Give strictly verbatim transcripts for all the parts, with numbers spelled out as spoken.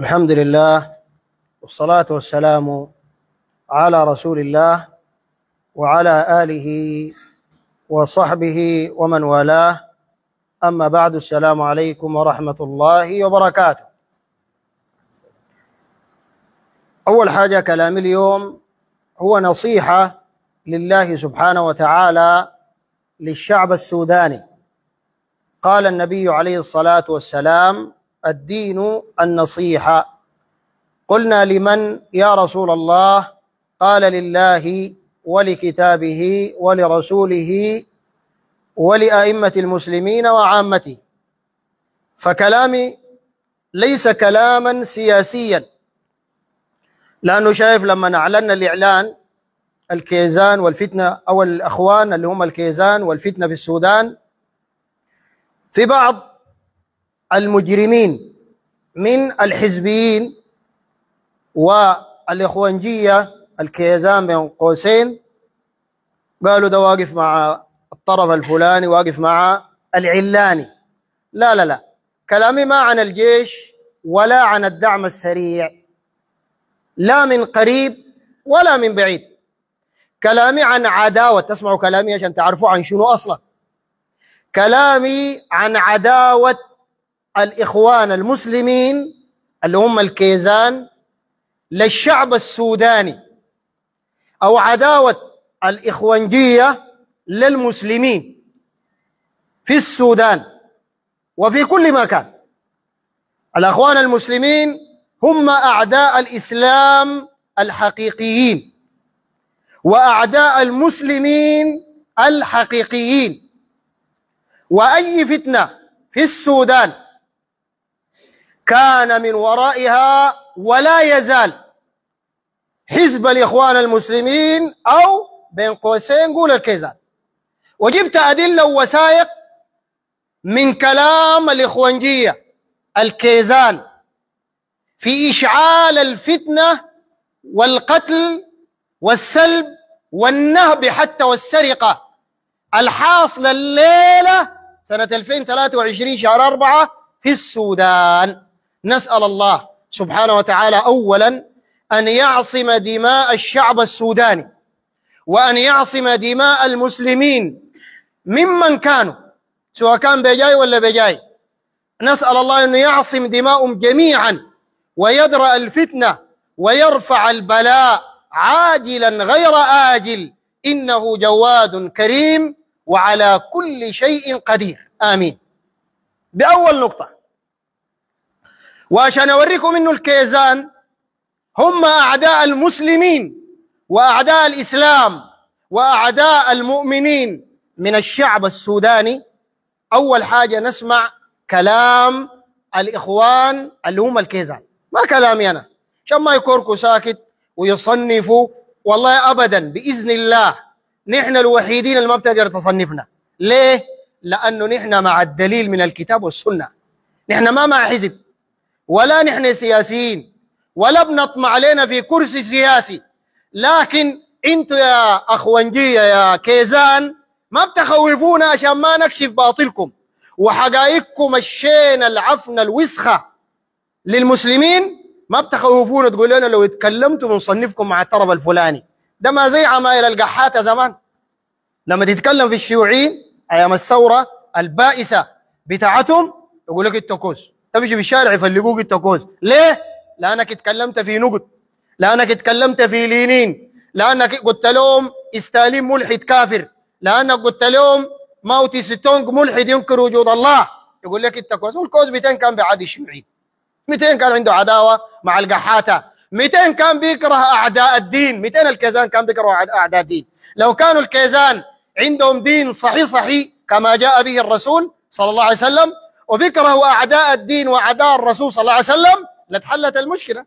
الحمد لله والصلاة والسلام على رسول الله وعلى آله وصحبه ومن والاه، أما بعد. السلام عليكم ورحمة الله وبركاته. أول حاجة كلام اليوم هو نصيحة لله سبحانه وتعالى للشعب السوداني. قال النبي عليه الصلاة والسلام: الدين النصيحة. قلنا: لمن يا رسول الله؟ قال: لله ولكتابه ولرسوله ولأئمة المسلمين وعامته. فكلامي ليس كلاما سياسيا، لأنه شايف لما أعلنا الإعلان الكيزان والفتنة، أو الأخوان اللي هم الكيزان والفتنة في السودان، في بعض المجرمين من الحزبيين والإخوانجية الكيزان بين قوسين قالوا ده واقف مع الطرف الفلاني، واقف مع العلاني. لا لا لا، كلامي ما عن الجيش ولا عن الدعم السريع، لا من قريب ولا من بعيد. كلامي عن عداوة، تسمعوا كلامي عشان تعرفوا عن شنو أصلا. كلامي عن عداوة الإخوان المسلمين اللي هم الكيزان للشعب السوداني، أو عداوة الإخوانجية للمسلمين في السودان وفي كل مكان. الأخوان المسلمين هم أعداء الإسلام الحقيقيين وأعداء المسلمين الحقيقيين، وأي فتنة في السودان كان من ورائها ولا يزال حزب الإخوان المسلمين، أو بين قوسين قول الكيزان. وجبت أدلة ووثائق من كلام الإخوانجية الكيزان في إشعال الفتنة والقتل والسلب والنهب حتى والسرقة الحاصلة الليلة سنة ألفين وثلاثة وعشرين شهر أربعة في السودان. نسأل الله سبحانه وتعالى أولا أن يعصم دماء الشعب السوداني، وأن يعصم دماء المسلمين ممن كانوا، سواء كان بجاي ولا بجاي. نسأل الله أن يعصم دماءهم جميعا ويدرأ الفتنة ويرفع البلاء عاجلا غير آجل، إنه جواد كريم وعلى كل شيء قدير. آمين. بأول نقطة، وعشان أوريكم إنه الكيزان هم أعداء المسلمين وأعداء الإسلام وأعداء المؤمنين من الشعب السوداني، أول حاجة نسمع كلام الإخوان اللي هم الكيزان، ما كلامي أنا، عشان ما يكوركوا ساكت ويصنفوا. والله أبدا، بإذن الله نحن الوحيدين اللي ما بتقدر تصنفنا. ليه؟ لأنه نحن مع الدليل من الكتاب والسنة. نحن ما مع حزب، ولا نحن سياسيين، ولا بنطمع علينا في كرسي سياسي. لكن انتوا يا أخوانجية يا كيزان ما بتخوفونا عشان ما نكشف باطلكم وحقائقكم الشين العفنة الوسخة للمسلمين. ما بتخوفونا تقول لنا لو اتكلمتوا بنصنفكم مع الطرف الفلاني. ده ما زي عمايل القحاتة زمان لما تتكلم في الشيوعيين أيام الثورة البائسة بتاعتهم، يقول لك التكوز، تمشي في الشارع يفلقوك التكوز. ليه؟ لأنك اتكلمت في نقد، لأنك اتكلمت في لينين، لأنك قلت لهم استالين ملحد كافر، لأنك قلت لهم ماوتي ستونج ملحد ينكر وجود الله، يقول لك التكوز. والكوز مئتين كان بعادي الشيوعيين، مئتين كان عنده عداوة مع القحاتة، مئتين كان بيكره أعداء الدين، مئتين الكيزان كان بيكره أعداء الدين. لو كانوا الكيزان عندهم دين صحيح صحيح كما جاء به الرسول صلى الله عليه وسلم، وبيكرهوا أعداء الدين وأعداء الرسول صلى الله عليه وسلم، لاتحلت المشكلة.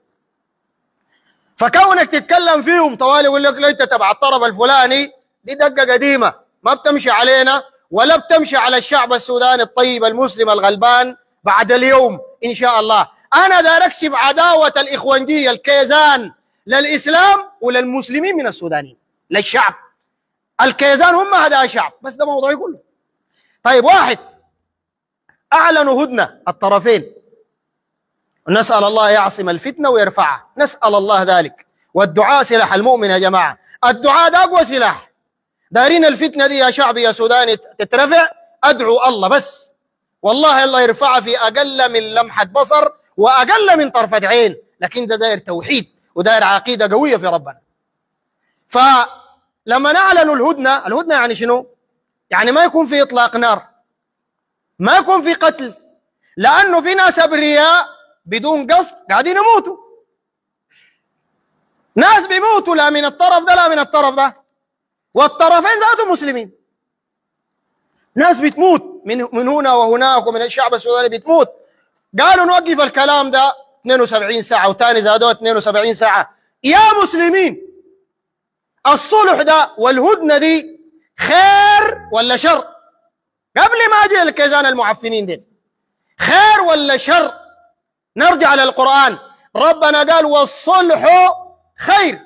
فكونك تتكلم فيهم طوالي ويقول لك انت تبع الطرف الفلاني، دي دقة قديمة ما بتمشي علينا ولا بتمشي على الشعب السوداني الطيب المسلم الغلبان بعد اليوم إن شاء الله. أنا داير أكشف عداوة الإخوانجية الكيزان للإسلام وللمسلمين من السودانيين، للشعب. الكيزان هم أعداء الشعب، بس ده موضوع كله. طيب، واحد، أعلنوا هدنة الطرفين نسأل الله يعصم الفتنة ويرفعها، نسأل الله ذلك. والدعاء سلاح المؤمن يا جماعة، الدعاء ده أقوى سلاح. دارين الفتنة دي يا شعبي يا سوداني تترفع، أدعو الله بس، والله الله يرفعها في أقل من لمحة بصر وأقل من طرفة عين، لكن ده داير توحيد وداير عقيدة قوية في ربنا. فلما نعلنوا الهدنة، الهدنة يعني شنو؟ يعني ما يكون في إطلاق نار، ما يكون في قتل، لأنه في ناس أبرياء بدون قصد قاعدين يموتوا، ناس بيموتوا لا من الطرف ده لا من الطرف ده، والطرفين ذاتهم مسلمين. ناس بتموت من من هنا وهناك ومن الشعب السوداني بتموت. قالوا نوقف الكلام ده اثنين وسبعين ساعة وثاني زادوه اثنين وسبعين ساعة. يا مسلمين، الصلح ده والهدنة دي خير ولا شر؟ قبل ما اجي للكيزان المعفنين دي، خير ولا شر؟ نرجع للقرآن. ربنا قال والصلح خير.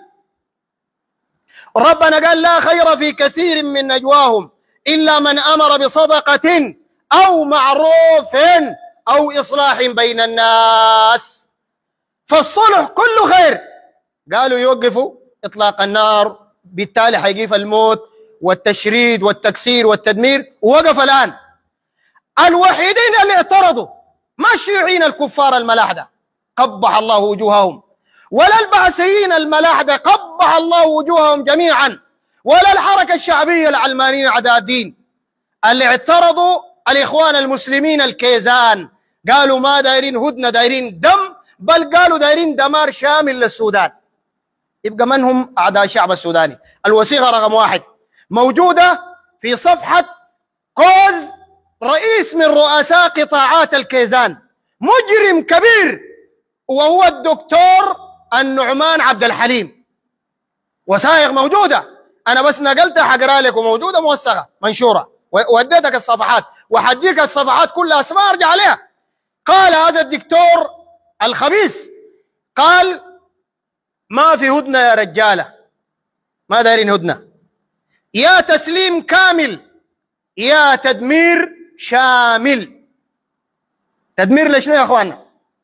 ربنا قال لا خير في كثير من نجواهم إلا من أمر بصدقة أو معروف أو إصلاح بين الناس. فالصلح كله خير. قالوا يوقفوا إطلاق النار، بالتالي حيقيف الموت والتشريد والتكسير والتدمير، ووقف الآن. الوحيدين اللي اعترضوا ما الشيوعيين الكفار الملاحدة قبح الله وجوههم، ولا البعثيين الملاحدة قبح الله وجوههم جميعا، ولا الحركة الشعبية العلمانيين أعداء الدين. اللي اعترضوا الإخوان المسلمين الكيزان، قالوا ما دايرين هدنة، دايرين دم، بل قالوا دايرين دمار شامل للسودان. يبقى من هم أعداء الشعب السوداني؟ الوثيقة رقم واحد موجودة في صفحة كوز رئيس من رؤساء قطاعات الكيزان، مجرم كبير، وهو الدكتور النعمان عبد الحليم. وثائق موجودة، أنا بس نقلتها حقرا لكم، موجودة موثقة منشورة، ووديتك الصفحات وحديك الصفحات كلها اسمها ارجع عليها. قال هذا الدكتور الخبيث، قال ما في هدنة يا رجالة، ما دايرين هدنة، يا تسليم كامل يا تدمير شامل. تدمير لشنو يا اخوانا؟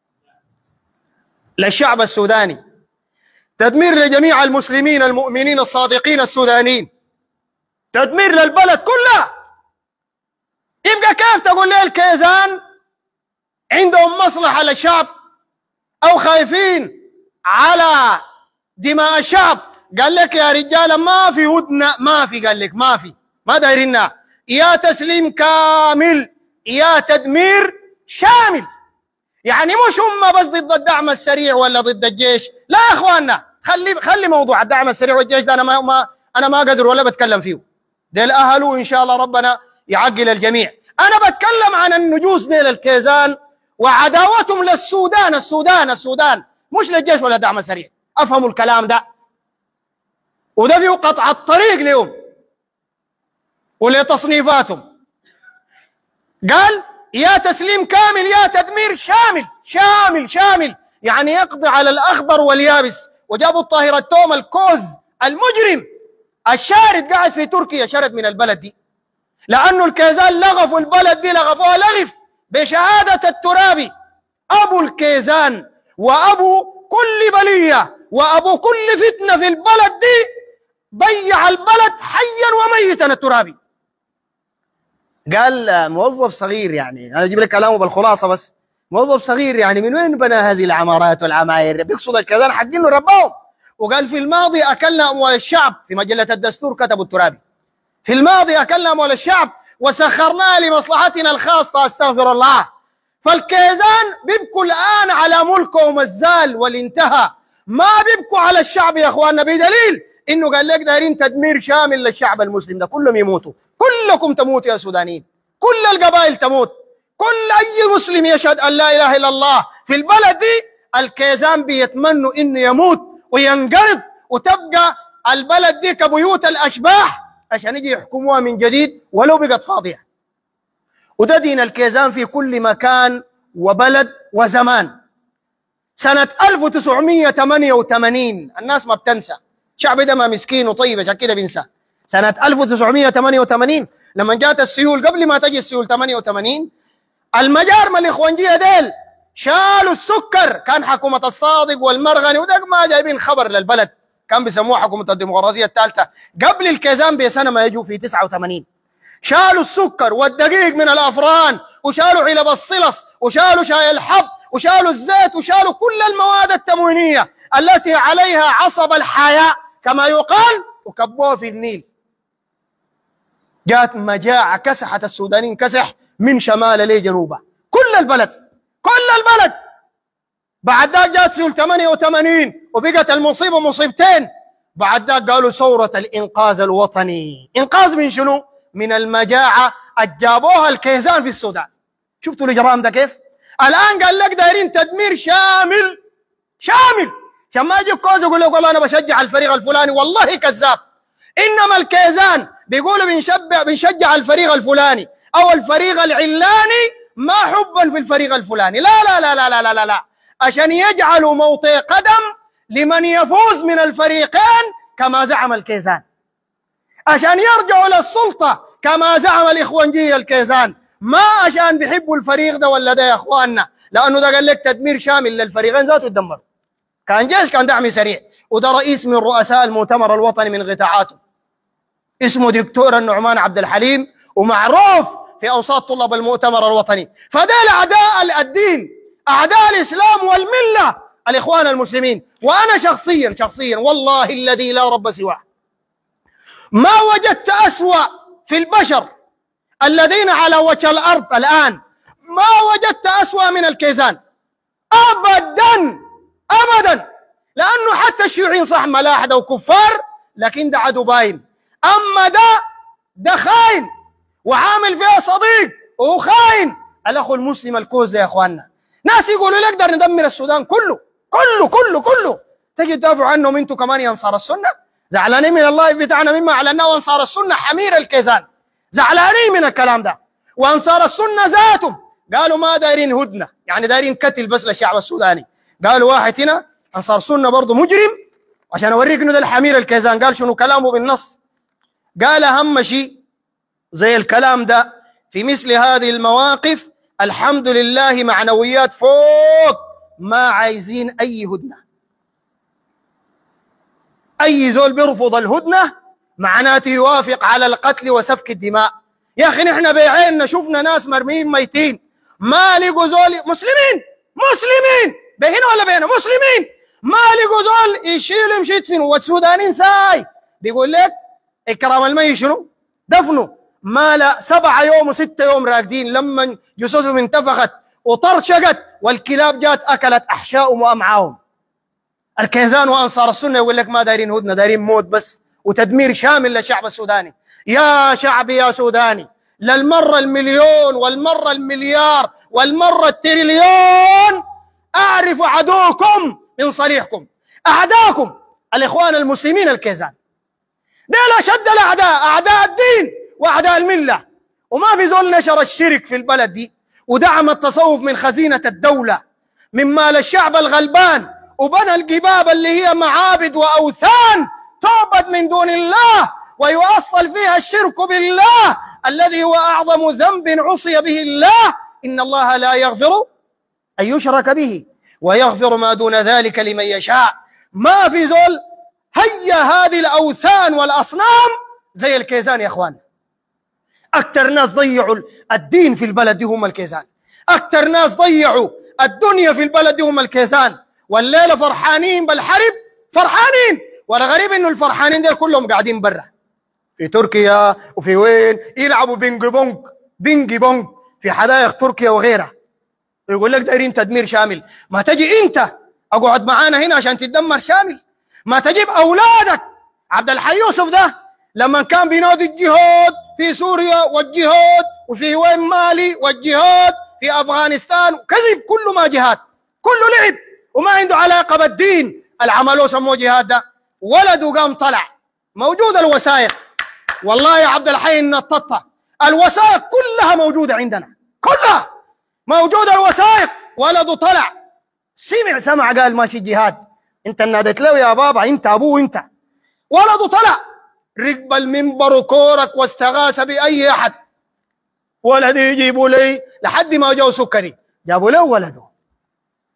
للشعب السوداني، تدمير لجميع المسلمين المؤمنين الصادقين السودانيين، تدمير للبلد كلها. يبقى كيف تقول لي الكيزان عندهم مصلحة للشعب أو خايفين على دماء الشعب؟ قال لك يا رجالة ما في هدنة، ما في، قال لك ما في، ما دايرينها، يا تسليم كامل يا تدمير شامل. يعني مش هم بس ضد الدعم السريع ولا ضد الجيش، لا يا اخواننا، خلي خلي موضوع الدعم السريع والجيش ده انا ما, ما انا ما قادر ولا بتكلم فيه، ديل اهله ان شاء الله ربنا يعقل الجميع. انا بتكلم عن النجوس ديل الكيزان وعداوتهم للسودان، السودان السودان مش للجيش ولا الدعم السريع، افهموا الكلام ده. وده فيه قطع الطريق لهم ولتصنيفاتهم. قال يا تسليم كامل يا تدمير شامل، شامل شامل يعني يقضي على الأخضر واليابس. وجابوا الطاهر التوم الكوز المجرم الشارد قاعد في تركيا، شرد من البلد دي لأنه الكيزان لغفوا البلد دي، لغفوها لغف بشهادة الترابي، أبو الكيزان وأبو كل بلية وأبو كل فتنة في البلد دي، ضيع البلد حيا وميتا الترابي. قال موظف صغير، يعني انا اجيب لك كلامه بالخلاصه بس، موظف صغير يعني من وين بنى هذه العمارات والعماير؟ بيقصد الكيزان حقينه رباهم. وقال في الماضي اكلنا اموال الشعب، في مجله الدستور كتبوا الترابي في الماضي اكلنا اموال الشعب وسخرناها لمصلحتنا الخاصه، استغفر الله. فالكيزان بيبكوا الان على ملكهم الزال والانتهى، ما بيبكوا على الشعب يا اخواننا، بدليل انه قال لك دايرين تدمير شامل للشعب المسلم ده، كلهم يموتوا، كلكم تموتوا يا سودانيين، كل القبائل تموت، كل اي مسلم يشهد ان لا اله الا الله في البلد دي. الكيزان بيتمنوا انه يموت وينقرض وتبقى البلد دي كبيوت الاشباح عشان يجي يحكموها من جديد ولو بقت فاضيه. وده دين الكيزان في كل مكان وبلد وزمان. سنة ألف وتسعمية وثمانية وثمانين الناس ما بتنسى، الشعب ده ما مسكين وطيب عشان كده بينسى. سنة ألف وتسعمية وثمانية وثمانين لما جات السيول، قبل ما تجي السيول ثمانية وثمانين، المجارمة الإخوانجية ديل شالوا السكر، كان حكومة الصادق والمرغني ودق ما جايبين خبر للبلد، كان بيسموها حكومة الديمقراطية الثالثة قبل الكيزان بسنة ما يجوا في تسعة وثمانين. شالوا السكر والدقيق من الأفران، وشالوا علب الصلص، وشالوا شاي الحب، وشالوا الزيت، وشالوا كل المواد التموينية التي عليها عصب الحياة كما يقال، وكبوها في النيل. جات مجاعة كسحت السودانيين كسح من شمال لجنوبه، كل البلد كل البلد. بعد ذاك جات سنة ثمانية وثمانين وبقت المصيبة مصيبتين. بعد ذاك قالوا ثورة الإنقاذ الوطني. إنقاذ من شنو؟ من المجاعة جابوها الكيزان في السودان. شفتوا الإجرام ده كيف؟ الآن قال لك دايرين تدمير شامل شامل، عشان ما يجيك كوز يقول لك والله أنا بشجع الفريق الفلاني، والله كذاب. إنما الكيزان بيقولوا بنشجع بنشجع الفريق الفلاني أو الفريق العلاني، ما حبا في الفريق الفلاني، لا لا لا لا لا لا لا، عشان يجعلوا موطئ قدم لمن يفوز من الفريقين كما زعم الكيزان، عشان يرجعوا للسلطة كما زعم الإخوانجية الكيزان، ما عشان بيحبوا الفريق ده ولا ده يا إخواننا، لأنه ده قال لك تدمير شامل للفريقين ذاته يتدمر. كان جيش كان دعم سريع، وده رئيس من رؤساء المؤتمر الوطني من قطاعاته، اسمه دكتور النعمان عبد الحليم، ومعروف في أوساط طلاب المؤتمر الوطني. فدول أعداء الدين، أعداء الإسلام والملة، الإخوان المسلمين. وأنا شخصيا شخصيا والله الذي لا رب سواه ما وجدت أسوأ في البشر الذين على وجه الأرض الآن، ما وجدت أسوأ من الكيزان أبدا أبدا. لأنه حتى الشيوعيين صح ملاحدة وكفار، لكن ده عدو باين. أما ده ده خاين وعامل فيها صديق وخاين. الأخو المسلم الكوز يا إخواننا، ناس يقولوا نقدر ندمر السودان كله كله كله كله، تجي تدافعوا عنهم انتم كمان يا أنصار السنة؟ زعلانين من الله بتاعنا مما أعلناه أنصار السنة حمير الكيزان، زعلانين من الكلام ده. وأنصار السنة ذاتهم قالوا ما دايرين هدنة، يعني دايرين قتل بس للشعب السوداني. قالوا واحد هنا أنصار السنة برضه مجرم، عشان أوريك إنه ده الحمير الكيزان. قال شنو كلامه بالنص؟ قال أهم شيء زي الكلام ده في مثل هذه المواقف الحمد لله معنويات فوق، ما عايزين أي هدنة. أي زول بيرفض الهدنة معناته يوافق على القتل وسفك الدماء. يا أخي نحن بعيننا شفنا ناس مرميين ميتين، ما لقوا زول مسلمين مسلمين بهنا ولا بهنا مسلمين، ما لقوا زول يشيلوا يمشي يدفنوا. والسودانيين ساي بيقول لك إكرام الميت شنو؟ دفنه. ما لا سبعة يوم وستة يوم راقدين، لما جثثهم انتفخت وطرشقت والكلاب جات أكلت أحشائهم وأمعاهم. الكيزان وأنصار السنة يقول لك ما دايرين هدنة، دايرين موت بس وتدمير شامل للشعب السوداني. يا شعبي يا سوداني، للمرة المليون والمرة المليار والمرة التريليون أعرف عدوكم من صريحكم. أعداكم الإخوان المسلمين الكيزان، ديل أشد الأعداء، أعداء الدين وأعداء الملة. وما في زول نشر الشرك في البلد دي ودعم التصوف من خزينة الدولة من مال الشعب الغلبان، وبنى الجباب اللي هي معابد وأوثان تعبد من دون الله ويؤصل فيها الشرك بالله الذي هو أعظم ذنب عصي به الله. إن الله لا يغفر أن يشرك به ويغفر ما دون ذلك لمن يشاء. ما في زول هيا هذه الأوثان والأصنام زي الكيزان يا أخوان. أكثر ناس ضيعوا الدين في البلد دي هم الكيزان، أكثر ناس ضيعوا الدنيا في البلد دي هم الكيزان. والليلة فرحانين بالحرب، فرحانين، والغريب إنه الفرحانين دول كلهم قاعدين برا في تركيا وفي وين يلعبوا بينج بونج بينج بونج في حدائق تركيا وغيرها. يقول لك دايرين تدمير شامل. ما تجي أنت أقعد معانا هنا عشان تدمر شامل؟ ما تجيب أولادك. عبد الحي يوسف ده لما كان بينادي الجهاد في سوريا والجهاد وفي وين مالي والجهاد في أفغانستان، كذب، كله ما جهاد، كله لعب وما عنده علاقة بالدين. العملوا سموه جهاد ده، ولده قام طلع، موجود الوثائق. والله يا عبد الحي النططة الوثائق كلها موجودة عندنا، كلها موجودة الوثائق. ولده طلع سمع سمع قال ماشي جهاد. انت ناديت له يا بابا، انت ابوه انت. ولده طلع ركب المنبر وكورك واستغاث بأي أحد. ولدي يجيبوا لي لحد ما جاءوا سكري جابوا له ولده.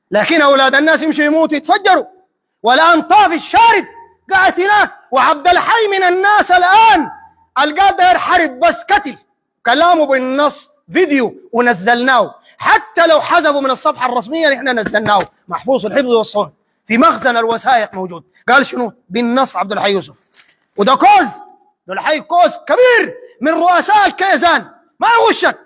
لكن اولاد الناس يمشوا يموتوا يتفجروا. والان طافي الشارد قاعد هناك، وعبد الحي من الناس الان القال داير حرب بس قتل، كلامه بالنص فيديو ونزلناه، حتى لو حذفوا من الصفحه الرسميه نحن نزلناه محفوظ الحفظ والصون في مخزن الوثائق موجود. قال شنو؟ بالنص عبد الحي يوسف. وده كوز، عبد الحي كوز كبير من رؤساء الكيزان ما يغشك،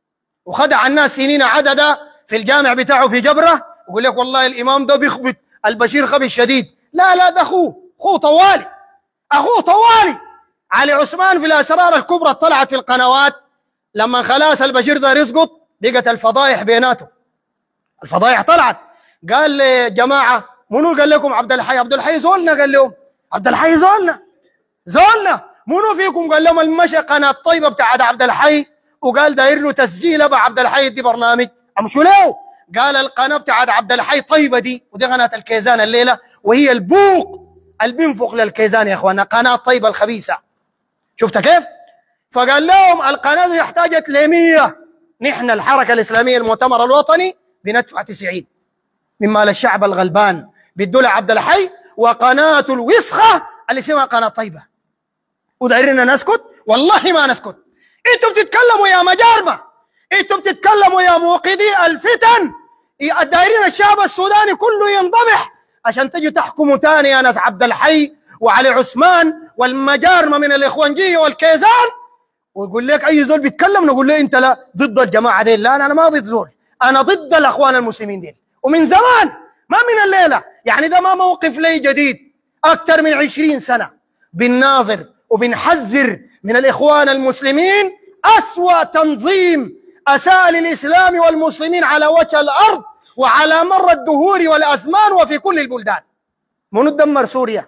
وخدع الناس سنين عددا في الجامع بتاعه في جبره، ويقول لك والله الامام ده بيخبط البشير خبط شديد. لا لا ده اخوه، اخوه طوالي، اخوه طوالي. علي عثمان في الاسرار الكبرى طلعت في القنوات لما خلاص البشير ده يسقط، بقت الفضايح بيناته، الفضايح طلعت. قال لي جماعه منو قال لكم عبد الحي؟ عبد الحي زولنا، قال لهم عبد الحي زولنا زولنا. منو فيكم قال لهم المشي قناه طيبه بتاعت عبد الحي وقال داير له تسجيل ابا عبد الحي دي برنامج؟ امشوا له. قال القناه بتاعت عبد الحي طيبه دي، ودي قناه الكيزان الليله، وهي البوق اللي بينفخ للكيزان يا اخوانا، قناه طيبه الخبيثه. شفت كيف؟ فقال لهم القناه دي احتاجت ل مية، نحن الحركه الاسلاميه المؤتمر الوطني بندفع تسعين من مال الشعب الغلبان بيدوا عبد الحي وقناه الوسخه اللي اسمها قناه طيبه، ودايرين نسكت؟ والله ما نسكت. انتوا بتتكلموا يا مجارمه، انتوا بتتكلموا يا موقدي الفتن، دايرين الشعب السوداني كله ينضبح عشان تجي تحكموا تاني يا ناس عبد الحي وعلي عثمان والمجارمه من الاخوانجيه والكيزان. ويقول لك اي زول بيتكلم نقول له انت لا ضد الجماعه ديل. لا انا ما ضد زول، انا ضد الاخوان المسلمين ديل، ومن زمان ما من الليله. يعني ده ما موقف لي جديد، اكثر من عشرين سنه بنناظر وبنحذر من الاخوان المسلمين، اسوأ تنظيم اساء للاسلام والمسلمين على وجه الارض وعلى مر الدهور والازمان وفي كل البلدان. منو دمر سوريا؟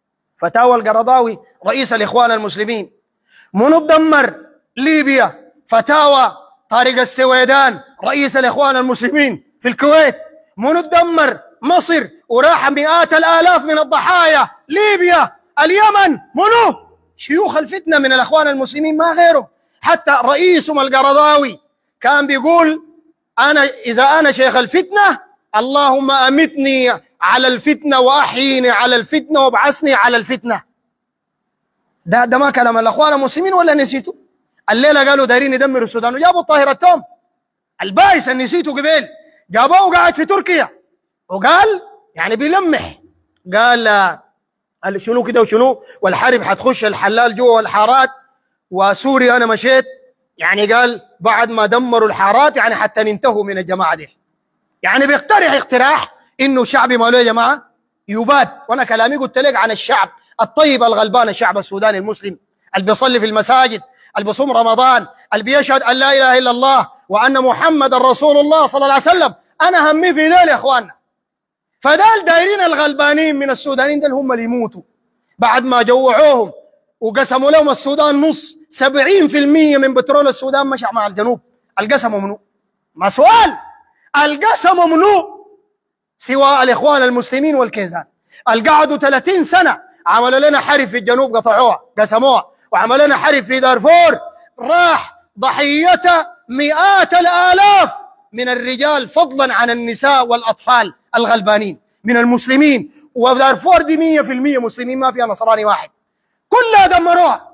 فتاوى القرضاوي رئيس الاخوان المسلمين. منو دمر ليبيا؟ فتاوى طارق السويدان رئيس الاخوان المسلمين في الكويت. منو دمر مصر وراح مئات الالاف من الضحايا؟ ليبيا، اليمن. منو؟ شيوخ الفتنه من الاخوان المسلمين ما غيره. حتى رئيسهم القرضاوي كان بيقول انا اذا انا شيخ الفتنه اللهم امتني على الفتنه واحيني على الفتنه وابعثني على الفتنه. ده ده ما كلام الاخوان المسلمين ولا نسيتوا؟ الليله قالوا دايرين يدمروا السودان وجابوا الطاهر التوم البايس اللي نسيته قبل، جابوه وقاعد في تركيا وقال يعني بيلمح، قال قال شنو كده وشنو والحرب حتخش الحلال جوا الحارات وسوريا انا مشيت. يعني قال بعد ما دمروا الحارات يعني حتى ننتهوا من الجماعه دي. يعني بيقترح اقتراح انه شعبي ماله يا جماعه يباد. وانا كلامي قلت لك عن الشعب الطيب الغلبان، الشعب السوداني المسلم اللي بيصلي في المساجد، اللي بيصوم رمضان، اللي بيشهد ان لا اله الا الله وان محمد رسول الله صلى الله عليه وسلم. انا همي في ذيل يا اخواننا. فدال دايرين الغلبانين من السودانيين دول هم اللي يموتوا بعد ما جوعوهم وقسموا لهم السودان نص. سبعين في المية من بترول السودان مشى مع الجنوب. القسموا منو؟ ما سؤال، القسموا منو؟ سوى الاخوان المسلمين والكيزان. القعدوا ثلاثين سنه عملوا لنا حرب في الجنوب قطعوها قسموها، وعملوا لنا حرب في دارفور راح ضحيته مئات الالاف من الرجال فضلا عن النساء والاطفال الغلبانين من المسلمين. ودارفور دي مية في المية مسلمين ما فيها نصراني واحد، كلها دمروها.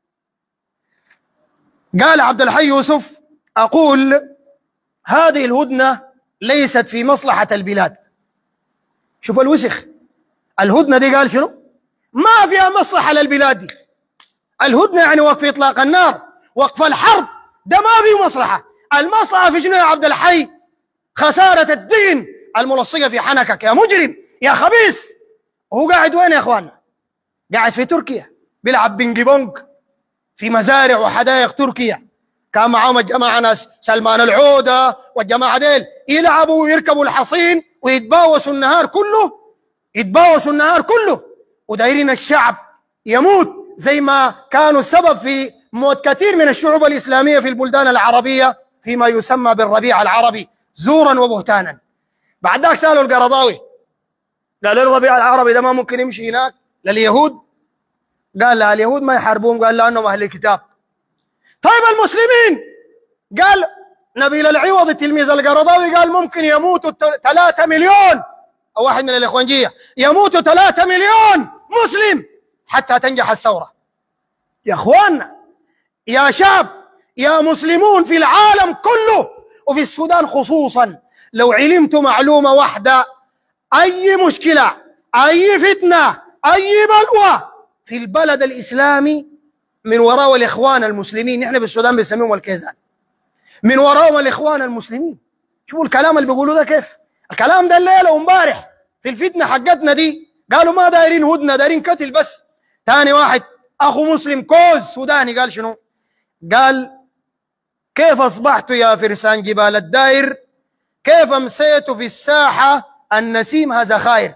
قال عبد الحي يوسف اقول هذه الهدنه ليست في مصلحه البلاد. شوف الوسخ، الهدنه دي قال شنو؟ ما فيها مصلحه للبلاد دي. الهدنه يعني وقف اطلاق النار، وقف الحرب، ده ما فيه مصلحه. المصلحه في شنو يا عبد الحي؟ خساره الدين الملصقه في حنكك يا مجرم يا خبيث. وهو قاعد وين يا اخواننا؟ قاعد في تركيا بيلعب بينج بونج في مزارع وحدائق تركيا. كان معاهم الجماعه ناس سلمان العوده والجماعه ديل يلعبوا ويركبوا الحصين ويتباوسوا النهار كله، يتباوسوا النهار كله، ودايرين الشعب يموت زي ما كانوا السبب في موت كثير من الشعوب الاسلاميه في البلدان العربيه فيما يسمى بالربيع العربي زورا وبهتانا. بعد ذاك سالوا القرضاوي قال الربيع العربي ده ما ممكن يمشي هناك لليهود؟ قال لا اليهود ما يحاربوهم، قال لانهم اهل الكتاب. طيب المسلمين؟ قال نبيل العوض التلميذ القرضاوي قال ممكن يموتوا ثلاثة مليون، أو واحد من الإخوانجية يموتوا ثلاثة مليون مسلم حتى تنجح الثورة. يا أخواننا، يا شعب، يا مسلمون في العالم كله وفي السودان خصوصا، لو علمتوا معلومة واحدة، أي مشكلة، أي فتنة، أي بلوى في البلد الإسلامي من وراء الإخوان المسلمين، نحن بالسودان بنسميهم الكيزان، من وراءهم الإخوان المسلمين. شوفوا الكلام اللي بيقولوا ده كيف. الكلام ده الليلة وامبارح في الفتنة حقتنا دي قالوا ما دايرين هدنة، دايرين قتل بس. ثاني واحد أخو مسلم كوز سوداني قال شنو؟ قال كيف أصبحت يا فرسان جبال الدائر، كيف أمسيت في الساحة النسيم هذا خير.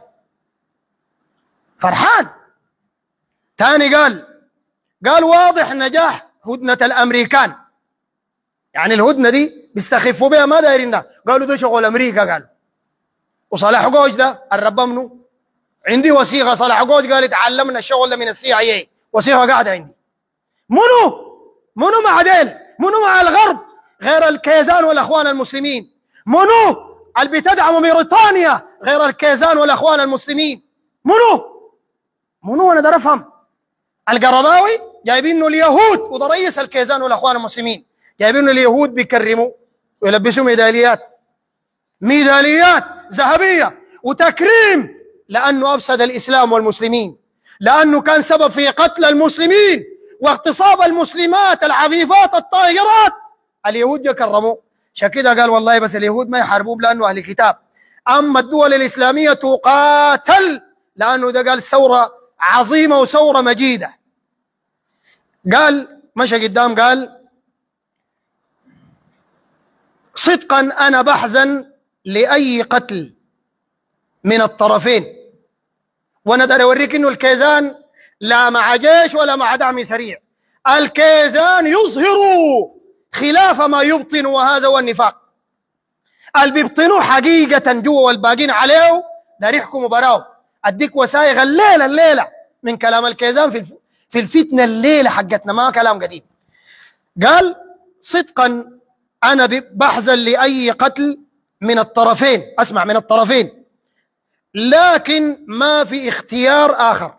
فرحان. ثاني قال قال واضح نجاح هدنة الأمريكان، يعني الهدنة دي بيستخفوا بها ما دايرينها، قالوا ده شغل أمريكا. قال وصلاح جوج ده الرب منه عندي وثيقة، صلاح جوج قال تعلمنا الشغل ده من السي اي اي، وثيقة قاعدة عندي. منو منو مع ديل، منو مع الغرب غير الكيزان والأخوان المسلمين؟ منو اللي بتدعم بريطانيا غير الكيزان والأخوان المسلمين؟ منو منو أنا ده أفهم. القرضاوي جايبينه اليهود، وده رئيس الكيزان والأخوان المسلمين، جايبينه اليهود بيكرموا ويلبسوا ميداليات ميداليات ذهبية وتكريم، لأنه أفسد الإسلام والمسلمين، لأنه كان سبب في قتل المسلمين واغتصاب المسلمات العفيفات الطاهرات. اليهود جا كرموه، عشان كده قال والله بس اليهود ما يحاربوه لأنه أهل كتاب، أما الدول الإسلامية تقاتل لأنه ده قال ثورة عظيمة وثورة مجيدة. قال مشى قدام قال صدقا أنا بحزن لأي قتل من الطرفين، وأنا داري أوريك إنه الكيزان لا مع جيش ولا مع دعم سريع، الكيزان يظهر خلاف ما يبطن، وهذا هو النفاق. اللي بيبطنوه حقيقة جوا والباقين عليه داري يحكموا براو. أديك وثائق الليلة الليلة من كلام الكيزان في في الفتنة الليلة حقتنا، ما كلام قديم. قال صدقا أنا بحزن لأي قتل من الطرفين، أسمع من الطرفين، لكن ما في اختيار آخر.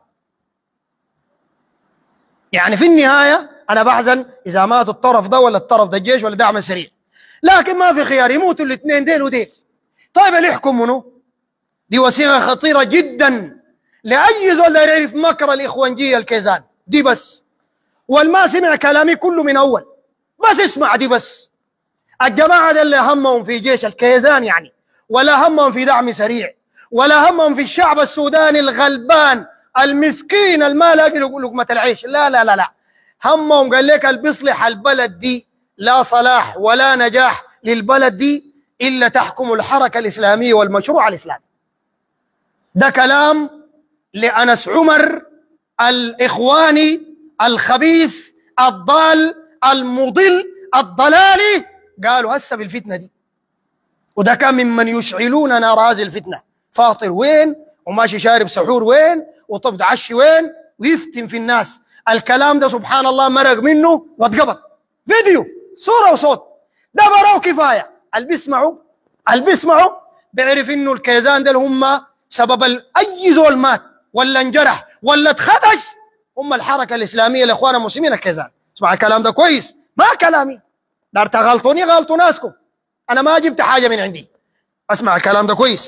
يعني في النهاية أنا بحزن إذا مات الطرف ده ولا الطرف ده، الجيش ولا دعم سريع، لكن ما في خيار، يموتوا الاثنين ديل وديل. طيب اللي يحكم منه؟ دي وسيلة خطيرة جدا لأي زول يعرف مكر الإخوانجية الكيزان دي بس، والما سمع كلامي كله من أول، بس اسمع دي بس. الجماعة ده اللي همهم في جيش الكيزان يعني، ولا همهم في دعم سريع، ولا همهم في الشعب السوداني الغلبان المسكين الما لاقي لقمة العيش، لا لا لا لا، همهم قال لك اللي بيصلح البلد دي لا صلاح ولا نجاح للبلد دي إلا تحكم الحركة الإسلامية والمشروع الإسلامي. ده كلام لأنس عمر الإخواني الخبيث الضال المضل الضلالي، قالوا هسه بالفتنة دي، وده كان ممن يشعلون نار هذه الفتنة. فاطر وين وماشي شارب سحور وين وطب عشي وين ويفتن في الناس. الكلام ده سبحان الله مرق منه واتقبض فيديو صورة وصوت، ده براو كفاية. اللي بيسمعوا اللي بيسمعوا بيعرف انه الكيزان ده هم سبب اي زول مات ولا انجرح ولا اتخدش، هم الحركة الإسلامية الإخوان المسلمين الكيزان. اسمع الكلام ده كويس، ما كلامي دار تغلطوني غلطوا ناسكم، أنا ما جبت حاجة من عندي. اسمع الكلام ده كويس.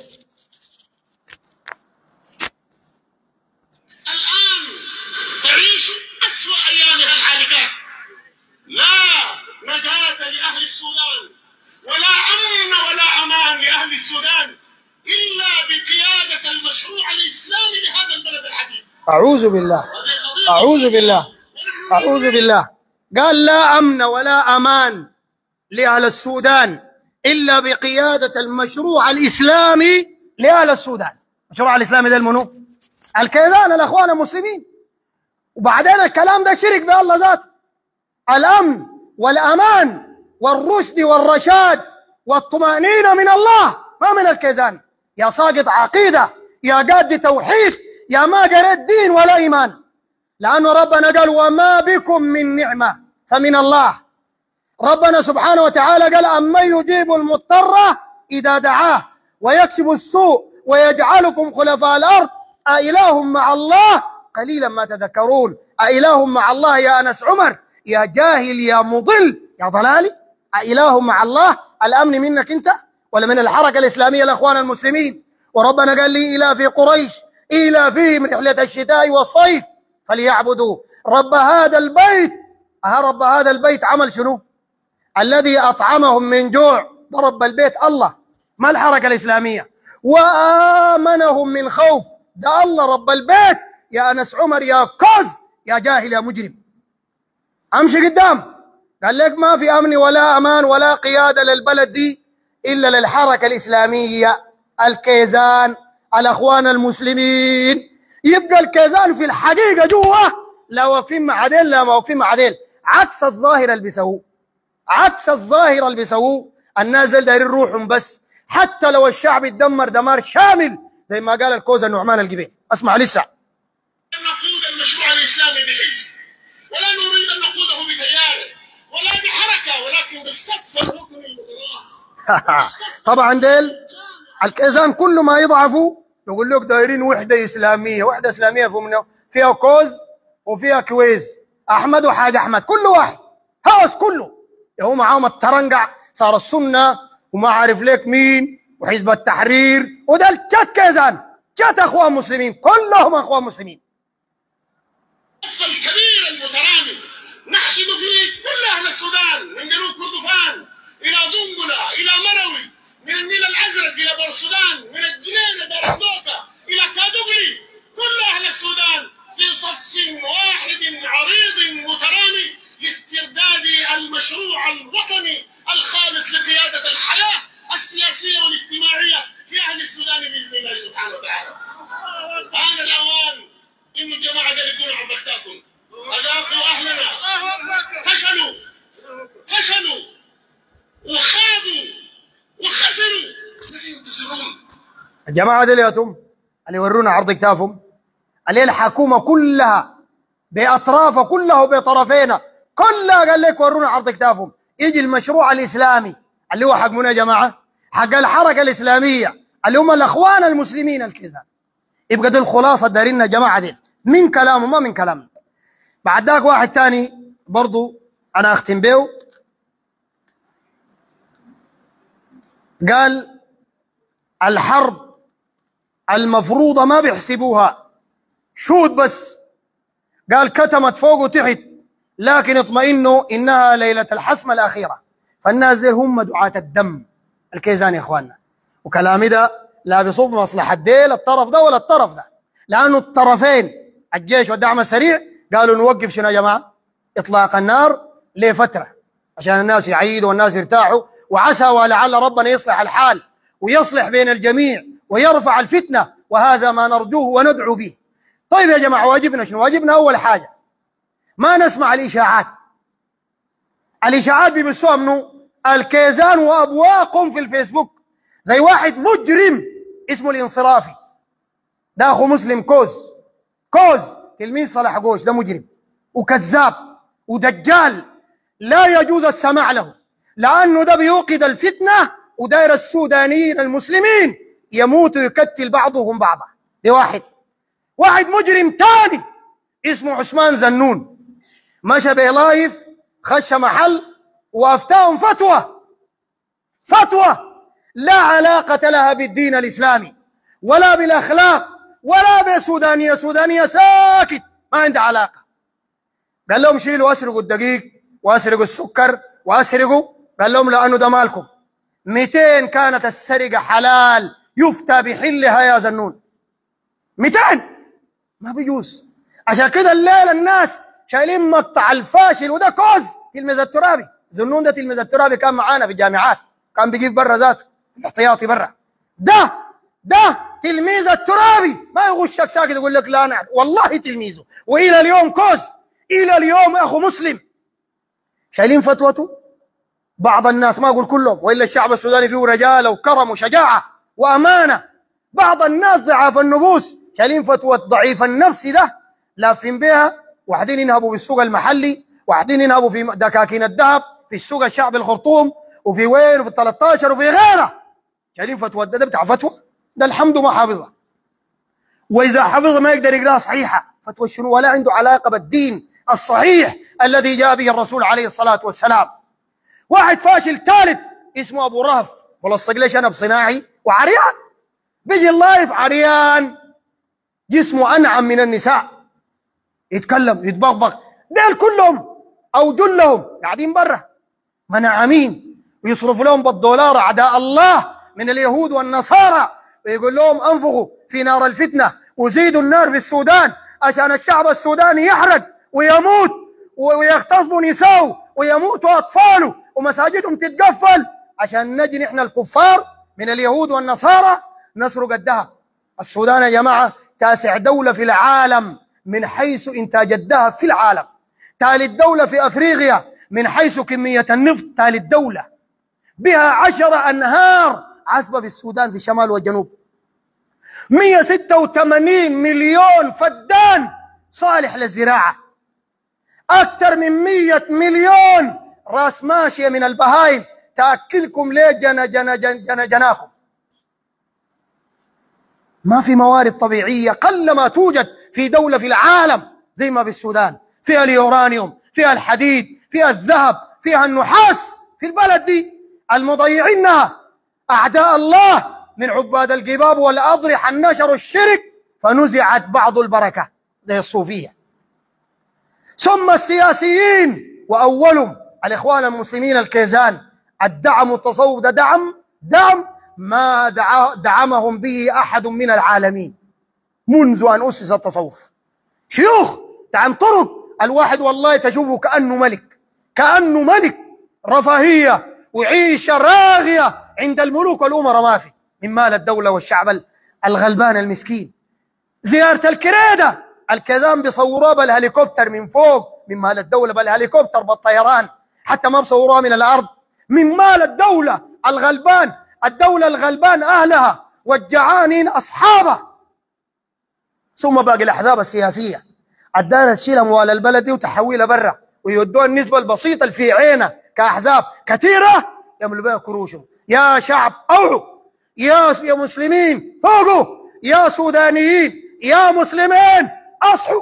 الآن تعيش أسوأ أيامها الحالكة، لا نجاة لأهل السودان ولا أمن ولا أمان لأهل السودان إلا بقيادة المشروع الإسلامي لهذا البلد الحبيب. أعوذ بالله أعوذ بالله أعوذ بالله. قال لا أمن ولا أمان لأهل السودان إلا بقيادة المشروع الإسلامي لأهل السودان. المشروع الإسلامي ده المنو؟ الكيزان الأخوان المسلمين. وبعدين الكلام ده شرك بالله ذاته. الأمن والأمان والرشد والرشاد والطمأنينة من الله، ما من الكيزان. يا ساقط عقيدة، يا قاد توحيد، يا ما قريت دين ولا إيمان. لأنه ربنا قال وما بكم من نعمة فمن الله. ربنا سبحانه وتعالى قال أمن يجيب المضطر إذا دعاه ويكشف السوء ويجعلكم خلفاء الأرض أإله مع الله قليلا ما تذكرون. أإله مع الله يا أنس عمر، يا جاهل يا مضل يا ضلالي. أإله مع الله، الأمن منك أنت ولا من الحركة الإسلامية الأخوان المسلمين؟ وربنا قال لي إلى في قريش إلى فيهم رحلة الشتاء والصيف فليعبدوا رب هذا البيت. أها رب هذا البيت عمل شنو؟ الذي أطعمهم من جوع، ده رب البيت الله، ما الحركة الإسلامية. وآمنهم من خوف، ده الله رب البيت. يا أنس عمر يا كوز يا جاهل يا مجرم، أمشي قدام. قال لك ما في أمن ولا أمان ولا قيادة للبلد دي إلا للحركة الإسلامية، الكيزان، الأخوان المسلمين. يبقى الكيزان في الحقيقة جوا لا واقفين مع ديل لا ما واقفين مع ديل، عكس الظاهرة اللي بيسووه، عكس الظاهرة اللي بيسووه. الناس دول دايرين روحهم بس، حتى لو الشعب يتدمر دمار شامل زي ما قال الكوزة النعمان القبيل. اسمع لسه. نقود المشروع الإسلامي بحزب، ولا نريد أن نقوده بتيار ولا بحركة، ولكن بالصف الركن المتراص. طبعا ديل الكيزان كل ما يضعفوا يقول لك دايرين وحدة إسلامية. وحدة إسلامية فيها كوز وفيها كويز، أحمد وحاج أحمد، كل واحد هوس كله. هو معاهم الترنقع صار السنة وما عارف ليك مين وحزب التحرير، وده الجت كيزان، جت أخوان مسلمين، كلهم أخوان مسلمين. الصف الكبير المترامي نحشد فيه كل أهل السودان من جنوب كردفان إلى دنقلة إلى مروي، من النيل الأزرق إلى بورسودان، من الجنينة دار الدوكة إلى كادوغلي، كل أهل السودان في صف واحد عريض مترامي لاسترداد المشروع الوطني الخالص لقيادة الحياة السياسية والاجتماعية في أهل السودان بإذن الله سبحانه وتعالى. آن الأوان إن الجماعة قال يكونوا عم بختاكم، أذاقوا أهلنا، فشلوا فشلوا وخابوا وخسروا، بس ينتصرون. الجماعة دي اللي اللي يورونا عرض كتافهم، اللي الحكومة كلها بأطرافها كلها وبطرفينا كلها قال لك ورونا عرض كتافهم. يجي المشروع الإسلامي اللي هو حق منو يا جماعة؟ حق الحركة الإسلامية اللي هم الأخوان المسلمين الكذا. يبقى دي الخلاصة دارينا يا جماعة دي من كلامه ما من كلامنا. بعد ذاك واحد تاني برضو أنا أختم به، قال الحرب المفروضة ما بيحسبوها شوت بس، قال كتمت فوق وتحت، لكن اطمئنوا إنها ليلة الحسمة الأخيرة. فالناس دي هم دعاة الدم الكيزان يا إخواننا، وكلامي ده لا بيصب مصلحة ديل الطرف ده ولا الطرف ده، لأنه الطرفين الجيش والدعم السريع قالوا نوقف شنو يا جماعة؟ إطلاق النار لفترة عشان الناس يعيدوا والناس يرتاحوا، وعسى ولعل ربنا يصلح الحال ويصلح بين الجميع ويرفع الفتنة، وهذا ما نرجوه وندعو به. طيب يا جماعة واجبنا شنو؟ واجبنا أول حاجة ما نسمع الإشاعات. الإشاعات بيبثوها منو؟ الكيزان وأبواقهم في الفيسبوك، زي واحد مجرم اسمه الانصرافي، ده أخو مسلم كوز كوز تلميذ صلاح قوش، ده مجرم وكذاب ودجال لا يجوز السماع له، لأنه ده بيوقد الفتنة وداير السودانيين المسلمين يموتوا يكتل بعضهم بعضا. ده واحد واحد مجرم تاني اسمه عثمان زنون، مشى بلايف خش محل وافتاهم فتوى فتوى لا علاقة لها بالدين الإسلامي ولا بالأخلاق ولا بسودانية. سودانية ساكت ما عندها علاقة. قال لهم شيلوا أسرقوا الدقيق وأسرقوا السكر وأسرقوا، قال لهم لأنه ده مالكم. مئتين كانت السرقة حلال يفتى بحلها يا زنون، مئتين ما بيجوز. عشان كده الليل الناس شايلين مقطع الفاشل، وده كوز تلميذ الترابي. زنون ده تلميذ الترابي كان معانا في الجامعات، كان بيجيب برا ذاته الاحتياطي برا. ده ده تلميذ الترابي ما يغشك ساكت يقول لك لا نعرف، والله تلميذه والى اليوم كوز، الى اليوم اخو مسلم. شايلين فتوته بعض الناس، ما اقول كلهم، والا الشعب السوداني فيه رجاله وكرم وشجاعه وامانه. بعض الناس ضعاف النفوس شايلين فتوى ضعيف النفس ده لافين بها، واحدين ينهبوا بالسوق المحلي، واحدين ينهبوا في دكاكين الذهب في السوق الشعبي الخرطوم وفي وين وفي ثلاثة عشر وفي غيره شايلين فتوى. ده بتاع فتوى؟ ده الحمد ما حافظها، واذا حفظها ما يقدر يقراها صحيحه. فتوى شنو؟ ولا عنده علاقه بالدين الصحيح الذي جاء به الرسول عليه الصلاه والسلام. واحد فاشل ثالث اسمه ابو رهف، ملصق لي شنب صناعي وعريان، بيجي اللايف عريان، جسمه انعم من النساء، يتكلم يتبغبغ. ديل كلهم او جلهم قاعدين برا منعمين ويصرفوا لهم بالدولار اعداء الله من اليهود والنصارى، ويقول لهم انفخوا في نار الفتنه وزيدوا النار في السودان عشان الشعب السوداني يحرق ويموت ويغتصبوا نساءه ويموتوا اطفاله ومساجدهم تتقفل عشان نجي نحن الكفار من اليهود والنصارى نسرق الذهب. السودان يا جماعه تاسع دوله في العالم من حيث انتاج الذهب في العالم، ثالث دوله في افريقيا من حيث كميه النفط، ثالث دوله بها عشر انهار عذبه في السودان في الشمال والجنوب، مئة وستة وثمانين مليون فدان صالح للزراعه، اكثر من مئة مليون راس ماشيه من البهائم تاكلكم ليه جنا جنا جنا, جنا جناكم. ما في موارد طبيعيه قلما توجد في دوله في العالم زي ما في السودان، فيها اليورانيوم، فيها الحديد، فيها الذهب، فيها النحاس. في البلد دي المضيعينها اعداء الله من عباد القباب والاضرحه نشروا الشرك فنزعت بعض البركه زي الصوفيه. ثم السياسيين واولهم الاخوان المسلمين الكيزان الدعم التصوف ده دعم دعم ما دع دعمهم به احد من العالمين منذ ان اسس التصوف. شيوخ عن طرق الواحد والله تشوفه كانه ملك، كانه ملك، رفاهيه وعيشه راغيه عند الملوك والامراء ما في من مال الدوله والشعب الغلبان المسكين. زياره الكريده الكيزان بيصوروها بالهليكوبتر من فوق من مال الدوله، بالهليكوبتر بالطيران، حتى ما بصوروها من الارض، من مال الدوله الغلبان، الدوله الغلبان اهلها والجعانين اصحابها. ثم باقي الاحزاب السياسيه الدار تشيل اموال البلد دي وتحولها برا ويودوها النسبه البسيطه اللي في عينها كاحزاب كثيره يعملوا بها كروشهم. يا شعب اوعوا، يا يا مسلمين فوقوا، يا سودانيين يا مسلمين اصحوا.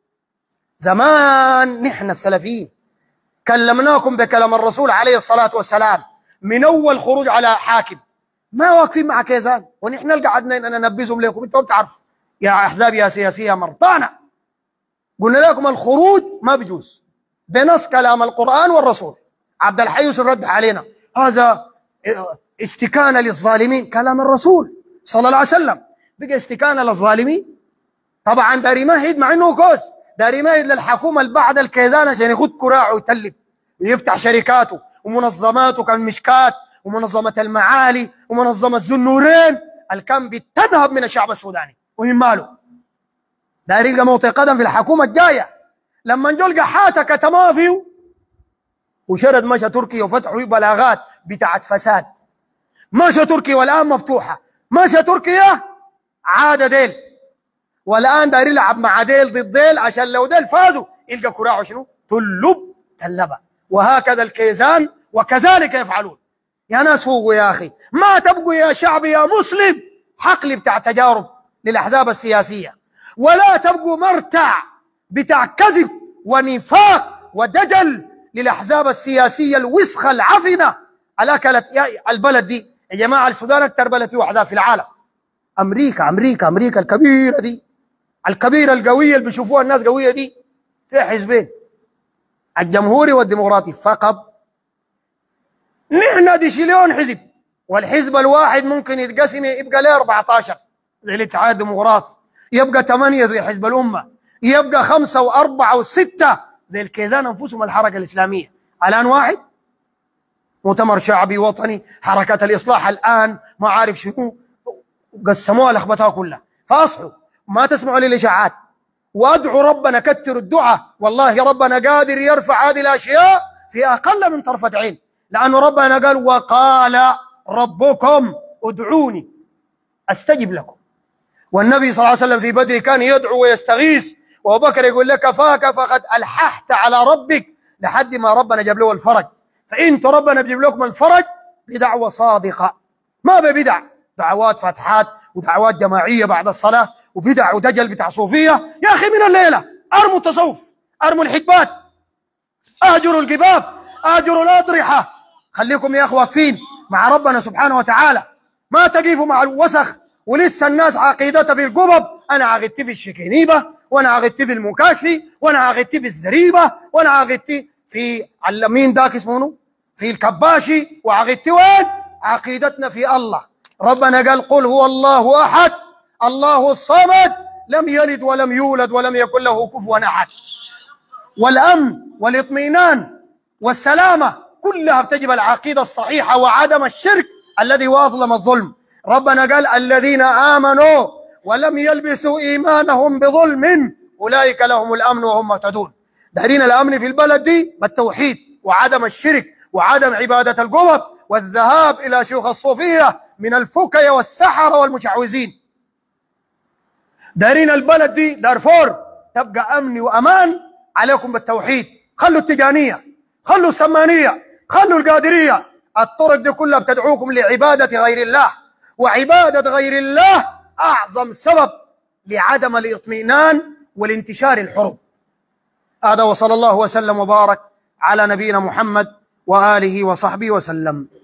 زمان نحن السلفيين كلمناكم بكلام الرسول عليه الصلاه والسلام من اول خروج على حاكم، ما واقفين مع كيزان ونحن اللي قعدنا ننبذهم لكم. انتم بتعرفوا يا احزاب يا سياسيه مرضانا، قلنا لكم الخروج ما بيجوز بنص كلام القران والرسول. عبد الحي يوسف رد علينا هذا استكانه للظالمين، كلام الرسول صلى الله عليه وسلم بقى استكانه للظالمين. طبعا دار يمهد مع انه كوس، دار يمهد للحكومه اللي بعد الكيزان عشان يخد كراعه ويتلب ويفتح شركاته ومنظماته كالمشكات ومنظمه المعالي ومنظمه ذو النورين اللي كان بتنهب من الشعب السوداني ومن ماله. داير يلقى موطئ قدم في الحكومه الجايه. لما نجوا لقى حاتك تمافيو وشرد مشى تركيا وفتحوا بلاغات بتاعت فساد، مشى تركيا والان مفتوحه، مشى تركيا عاد ديل والان داير يلعب مع ديل ضد ديل عشان لو ديل فازوا يلقى كراعه شنو؟ تلب تلبه. وهكذا الكيزان وكذلك يفعلون. يا ناس فوقوا يا اخي، ما تبقوا يا شعب يا مسلم حقل بتاع تجارب للاحزاب السياسيه، ولا تبقوا مرتع بتاع كذب ونفاق ودجل للاحزاب السياسيه الوسخه العفنه اللي اكلت البلد دي. يا جماعه السودان اكثر بلد فيه احزاب في العالم. امريكا امريكا امريكا الكبيره دي، الكبيره القويه اللي بيشوفوها الناس قويه دي، فيها حزبين، الجمهوري والديمقراطي فقط. نحن ديشيليون حزب، والحزب الواحد ممكن يتقسم يبقى له أربعة عشر زي الاتحاد الديمقراطي، يبقى ثمانية زي حزب الأمة، يبقى خمسة وأربعة وستة زي الكيزان أنفسهم الحركة الإسلامية. الآن واحد مؤتمر شعبي وطني، حركات الإصلاح الآن ما عارف شنو، قسموها لخبطها كلها. فأصحوا ما تسمعوا للإشاعات وادعوا ربنا، كتروا الدعاء، والله ربنا قادر يرفع هذه الأشياء في أقل من طرفة عين، لأنه ربنا قال وقال ربكم ادعوني أستجب لكم. والنبي صلى الله عليه وسلم في بدر كان يدعو ويستغيث، وأبو بكر يقول لك كفاك فقد ألححت على ربك، لحد ما ربنا جاب له الفرج. فانتوا ربنا بيجيب لكم الفرج بدعوه صادقه، ما ببدع دعوات فتحات ودعوات جماعيه بعد الصلاه وبدع ودجل بتاع صوفيه. يا اخي من الليله ارموا التصوف، ارموا الحجبات، اهجروا القباب، اهجروا الاضرحه، خليكم يا اخوه واقفين مع ربنا سبحانه وتعالى، ما تقيفوا مع الوسخ. ولسه الناس عقيدتها في القبب، انا عقيدتي في الشكينيبه، وانا عقيدتي في المكاشفي، وانا عقيدتي في الزريبه، وانا عقيدتي في مين داك اسمه في الكباشي، وعقيدتي وين؟ عقيدتنا في الله. ربنا قال قل هو الله احد الله الصمد لم يلد ولم يولد ولم يكن له كفوا احد. والامن والاطمئنان والسلامه كلها بتجب العقيده الصحيحه وعدم الشرك الذي هو اظلم الظلم. ربنا قال الذين امنوا ولم يلبسوا ايمانهم بظلم اولئك لهم الامن وهم مهتدون. دايرين الامن في البلد دي بالتوحيد وعدم الشرك وعدم عباده القبب والذهاب الى شيوخ الصوفيه من الفكيه والسحره والمشعوذين. دايرين البلد دي دارفور تبقى امن وامان عليكم بالتوحيد. خلوا التجانيه، خلوا السمانيه، خلوا القادريه، الطرق دي كلها بتدعوكم لعباده غير الله، وعباده غير الله اعظم سبب لعدم الاطمئنان والانتشار الحروب. هذا وصلى الله وسلم وبارك على نبينا محمد وآله وصحبه وسلم.